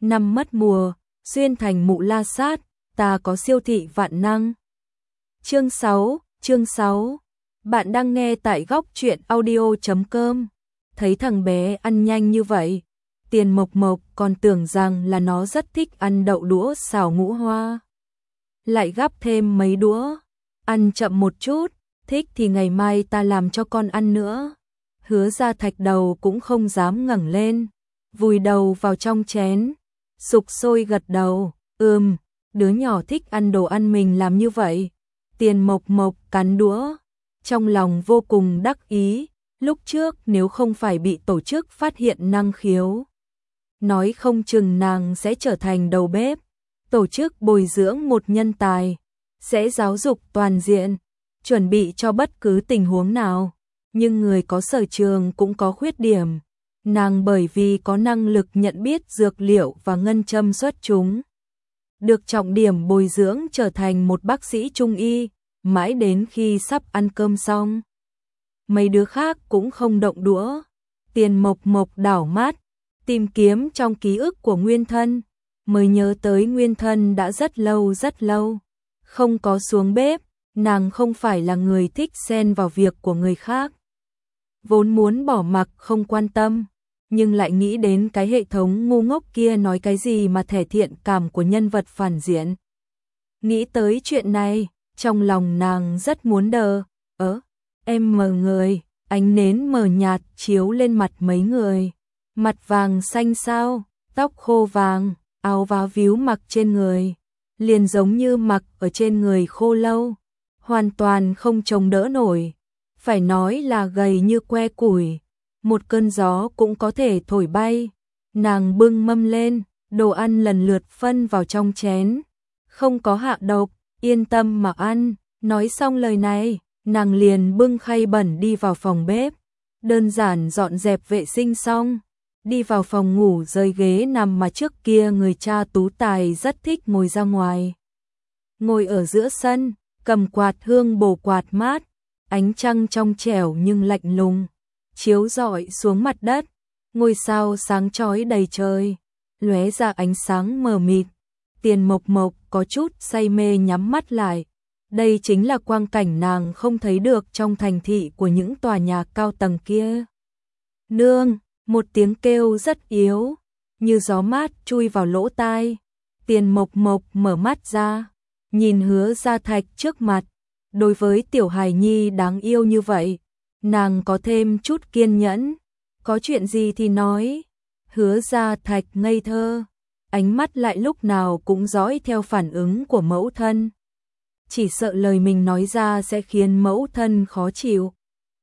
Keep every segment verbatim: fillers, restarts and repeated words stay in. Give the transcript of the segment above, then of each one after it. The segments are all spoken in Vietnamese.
năm mất mùa, xuyên thành mụ la sát, ta có siêu thị vạn năng. Chương sáu, chương sáu. Bạn đang nghe tại góc truyện audio chấm com. Thấy thằng bé ăn nhanh như vậy, Tiền Mộc Mộc còn tưởng rằng là nó rất thích ăn đậu đũa xào ngũ hoa. Lại gắp thêm mấy đũa, ăn chậm một chút, thích thì ngày mai ta làm cho con ăn nữa. Hứa Gia Thạch đầu cũng không dám ngẩng lên, vùi đầu vào trong chén, sục sôi gật đầu, ừm, đứa nhỏ thích ăn đồ ăn mình làm như vậy. Tiền Mộc Mộc cắn đũa, trong lòng vô cùng đắc ý, lúc trước nếu không phải bị tổ chức phát hiện năng khiếu, nói không chừng nàng sẽ trở thành đầu bếp, tổ chức bồi dưỡng một nhân tài, sẽ giáo dục toàn diện, chuẩn bị cho bất cứ tình huống nào. Nhưng người có sở trường cũng có khuyết điểm, nàng bởi vì có năng lực nhận biết dược liệu và ngân châm xuất chúng, được trọng điểm bồi dưỡng trở thành một bác sĩ trung y, mãi đến khi sắp ăn cơm xong. Mấy đứa khác cũng không động đũa, Tiền Mộc Mộc đảo mắt, tìm kiếm trong ký ức của Nguyên Thân, mới nhớ tới Nguyên Thân đã rất lâu rất lâu không có xuống bếp, nàng không phải là người thích xen vào việc của người khác. Vốn muốn bỏ mặc không quan tâm, nhưng lại nghĩ đến cái hệ thống ngu ngốc kia nói cái gì mà thể thiện cảm của nhân vật phản diện. Nghĩ tới chuyện này, trong lòng nàng rất muốn đờ, ớ, em mờ người, ánh nến mờ nhạt chiếu lên mặt mấy người. Mặt vàng xanh sao, tóc khô vàng, áo vá víu mặc trên người, liền giống như mặc ở trên người khô lâu, hoàn toàn không chống đỡ nổi. Phải nói là gầy như que củi, một cơn gió cũng có thể thổi bay. Nàng bưng mâm lên, đồ ăn lần lượt phân vào trong chén, không có hạ độc, yên tâm mà ăn. Nói xong lời này, nàng liền bưng khay bẩn đi vào phòng bếp, đơn giản dọn dẹp vệ sinh xong, đi vào phòng ngủ rời ghế nằm mà trước kia người cha Tú Tài rất thích ngồi ra ngoài. Ngồi ở giữa sân, cầm quạt hương bổ quạt mát, ánh trăng trong trẻo nhưng lạnh lùng, chiếu rọi xuống mặt đất, ngôi sao sáng chói đầy trời, lóe ra ánh sáng mờ mịt. Tiền Mộc Mộc có chút say mê nhắm mắt lại. Đây chính là quang cảnh nàng không thấy được trong thành thị của những tòa nhà cao tầng kia. Nương, một tiếng kêu rất yếu, như gió mát chui vào lỗ tai. Tiền Mộc Mộc mở mắt ra, nhìn Hứa Gia Thạch trước mặt. Đối với tiểu hài nhi đáng yêu như vậy, nàng có thêm chút kiên nhẫn, có chuyện gì thì nói. Hứa Gia Thạch ngây thơ, ánh mắt lại lúc nào cũng dõi theo phản ứng của mẫu thân. Chỉ sợ lời mình nói ra sẽ khiến mẫu thân khó chịu.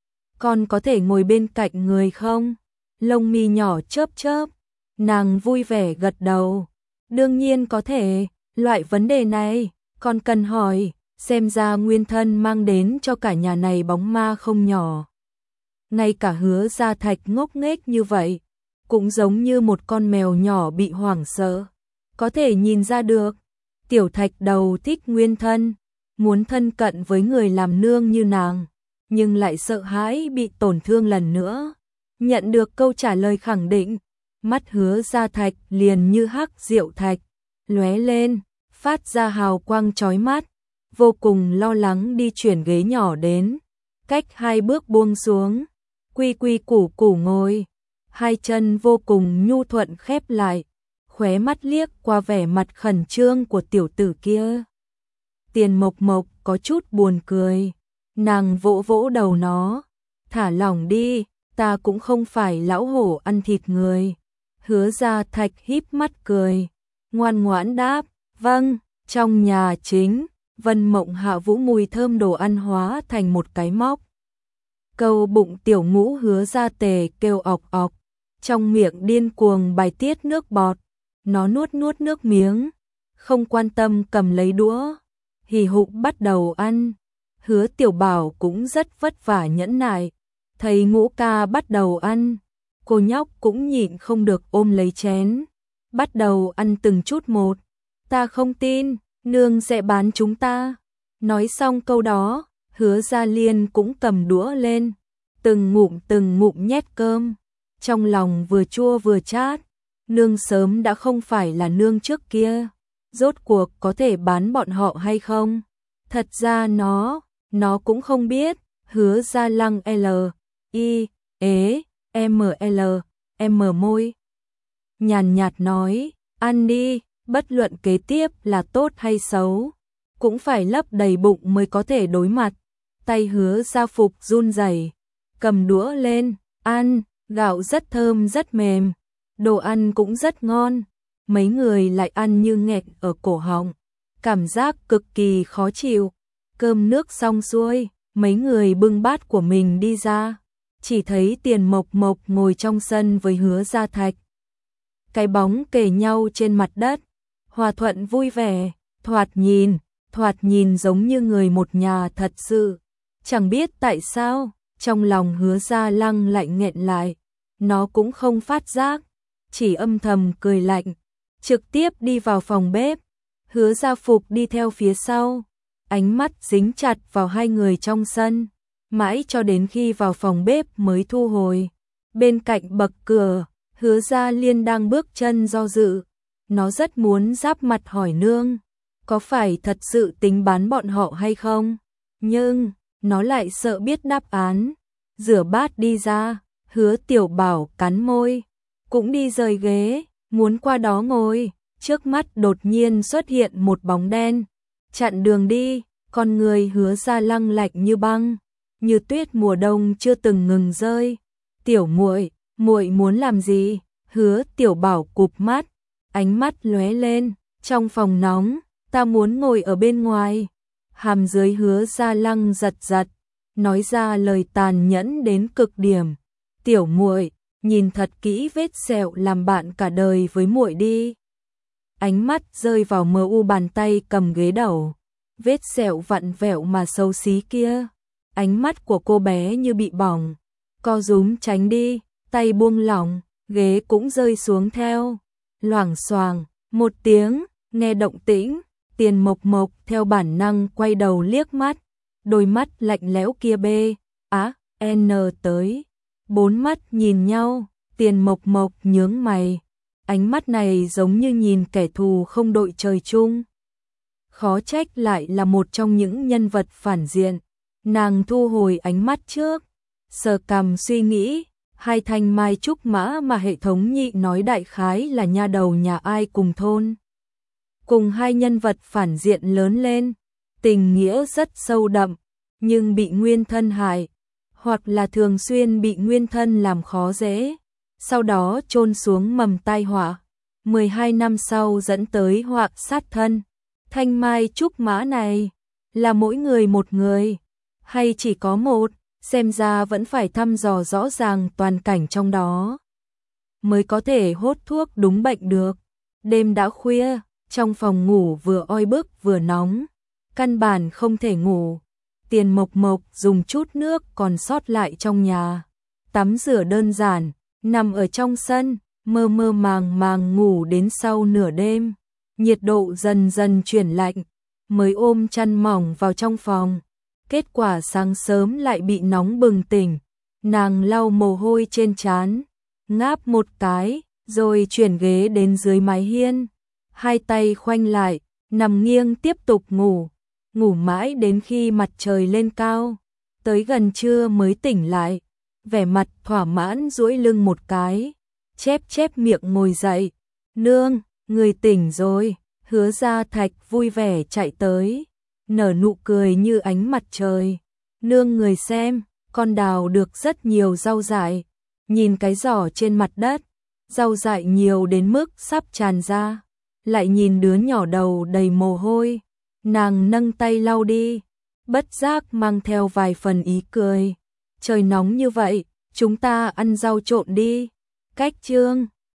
Con có thể ngồi bên cạnh người không? Lông mi nhỏ chớp chớp, nàng vui vẻ gật đầu. Đương nhiên có thể, loại vấn đề này, con cần hỏi. Xem ra Nguyên Thân mang đến cho cả nhà này bóng ma không nhỏ. Ngay cả Hứa Gia Thạch ngốc nghếch như vậy, cũng giống như một con mèo nhỏ bị hoảng sợ. Có thể nhìn ra được, tiểu Thạch đầu thích Nguyên Thân, muốn thân cận với người làm nương như nàng, nhưng lại sợ hãi bị tổn thương lần nữa. Nhận được câu trả lời khẳng định, mắt Hứa Gia Thạch liền như hắc diệu thạch, lóe lên, phát ra hào quang chói mắt. Vô cùng lo lắng đi chuyển ghế nhỏ đến, cách hai bước buông xuống, quy quy củ củ ngồi, hai chân vô cùng nhu thuận khép lại, khóe mắt liếc qua vẻ mặt khẩn trương của tiểu tử kia. Tiền Mộc Mộc có chút buồn cười, nàng vỗ vỗ đầu nó, thả lỏng đi, ta cũng không phải lão hổ ăn thịt người. Hứa Gia Thạch híp mắt cười, ngoan ngoãn đáp, vâng. Trong nhà chính, Vân Mộng Hạ Vũ mùi thơm đồ ăn hóa thành một cái móc. Câu bụng tiểu ngũ Hứa Gia Tề kêu ọc ọc, trong miệng điên cuồng bài tiết nước bọt, nó nuốt nuốt nước miếng, không quan tâm cầm lấy đũa, hì hục bắt đầu ăn. Hứa Tiểu Bảo cũng rất vất vả nhẫn nại, thấy Ngũ ca bắt đầu ăn, cô nhóc cũng nhịn không được ôm lấy chén, bắt đầu ăn từng chút một. Ta không tin, nương sẽ bán chúng ta. Nói xong câu đó, Hứa Gia Liên cũng cầm đũa lên, từng ngụm từng ngụm nhét cơm, trong lòng vừa chua vừa chát. nương sớm đã không phải là nương trước kia, rốt cuộc có thể bán bọn họ hay không? Thật ra nó, nó cũng không biết. Hứa Gia Lăng L, I, ế, M L, M môi. Nhàn nhạt nói, ăn đi, bất luận kế tiếp là tốt hay xấu, cũng phải lấp đầy bụng mới có thể đối mặt. Tay Hứa Gia Phục run rẩy, cầm đũa lên, ăn, gạo rất thơm rất mềm, đồ ăn cũng rất ngon. Mấy người lại ăn như nghẹt ở cổ họng, cảm giác cực kỳ khó chịu. Cơm nước xong xuôi, mấy người bưng bát của mình đi ra, chỉ thấy Tiền Mộc Mộc ngồi trong sân với Hứa Gia Thạch. Cái bóng kề nhau trên mặt đất, hòa thuận vui vẻ, thoạt nhìn, thoạt nhìn giống như người một nhà thật sự. Chẳng biết tại sao, trong lòng Hứa Gia Lăng lại nghẹn lại, nó cũng không phát giác, chỉ âm thầm cười lạnh, trực tiếp đi vào phòng bếp. Hứa Gia Phục đi theo phía sau, ánh mắt dính chặt vào hai người trong sân, mãi cho đến khi vào phòng bếp mới thu hồi. Bên cạnh bậc cửa, Hứa Gia Liên đang bước chân do dự, nó rất muốn giáp mặt hỏi nương, có phải thật sự tính bán bọn họ hay không? Nhưng, nó lại sợ biết đáp án. Rửa bát đi ra, Hứa Tiểu Bảo cắn môi, cũng đi rời ghế, muốn qua đó ngồi. Trước mắt đột nhiên xuất hiện một bóng đen, chặn đường đi. Con người Hứa Gia Lăng lạnh như băng, như tuyết mùa đông chưa từng ngừng rơi. Tiểu muội, muội muốn làm gì? Hứa Tiểu Bảo cụp mắt, ánh mắt lóe lên, trong phòng nóng, ta muốn ngồi ở bên ngoài. Hàm dưới Hứa Gia Lăng giật giật, nói ra lời tàn nhẫn đến cực điểm. Tiểu muội, nhìn thật kỹ vết sẹo làm bạn cả đời với muội đi. Ánh mắt rơi vào mờ u bàn tay cầm ghế đầu, vết sẹo vặn vẹo mà xấu xí kia. Ánh mắt của cô bé như bị bỏng, co rúm tránh đi, tay buông lỏng, ghế cũng rơi xuống theo. Loảng xoàng, một tiếng, nghe động tĩnh, Tiền Mộc Mộc theo bản năng quay đầu liếc mắt, đôi mắt lạnh lẽo kia bê, á, n tới. Bốn mắt nhìn nhau, Tiền Mộc Mộc nhướng mày, ánh mắt này giống như nhìn kẻ thù không đội trời chung. Khó trách lại là một trong những nhân vật phản diện. Nàng thu hồi ánh mắt trước, sờ cằm suy nghĩ, hai thanh mai trúc mã mà hệ thống nhị nói đại khái là nha đầu nhà ai cùng thôn. Cùng hai nhân vật phản diện lớn lên, tình nghĩa rất sâu đậm, nhưng bị nguyên thân hại, hoặc là thường xuyên bị nguyên thân làm khó dễ, sau đó chôn xuống mầm tai họa, mười hai năm sau dẫn tới họa sát thân. Thanh mai trúc mã này, là mỗi người một người, hay chỉ có một, xem ra vẫn phải thăm dò rõ ràng toàn cảnh trong đó, mới có thể hốt thuốc đúng bệnh được. Đêm đã khuya, trong phòng ngủ vừa oi bức vừa nóng, căn bản không thể ngủ. Tiền Mộc Mộc dùng chút nước còn sót lại trong nhà, tắm rửa đơn giản, nằm ở trong sân, mơ mơ màng màng ngủ đến sau nửa đêm. Nhiệt độ dần dần chuyển lạnh, mới ôm chăn mỏng vào trong phòng. Kết quả sáng sớm lại bị nóng bừng tỉnh. Nàng lau mồ hôi trên trán, ngáp một cái, rồi chuyển ghế đến dưới mái hiên. Hai tay khoanh lại, nằm nghiêng tiếp tục ngủ. Ngủ mãi đến khi mặt trời lên cao, tới gần trưa mới tỉnh lại. Vẻ mặt thỏa mãn duỗi lưng một cái, chép chép miệng ngồi dậy. Nương, người tỉnh rồi. Hứa Gia Thạch vui vẻ chạy tới, nở nụ cười như ánh mặt trời. Nương người xem, con đào được rất nhiều rau dại. Nhìn cái giỏ trên mặt đất, rau dại nhiều đến mức sắp tràn ra. Lại nhìn đứa nhỏ đầu đầy mồ hôi, nàng nâng tay lau đi, bất giác mang theo vài phần ý cười. Trời nóng như vậy, chúng ta ăn rau trộn đi. Cách chương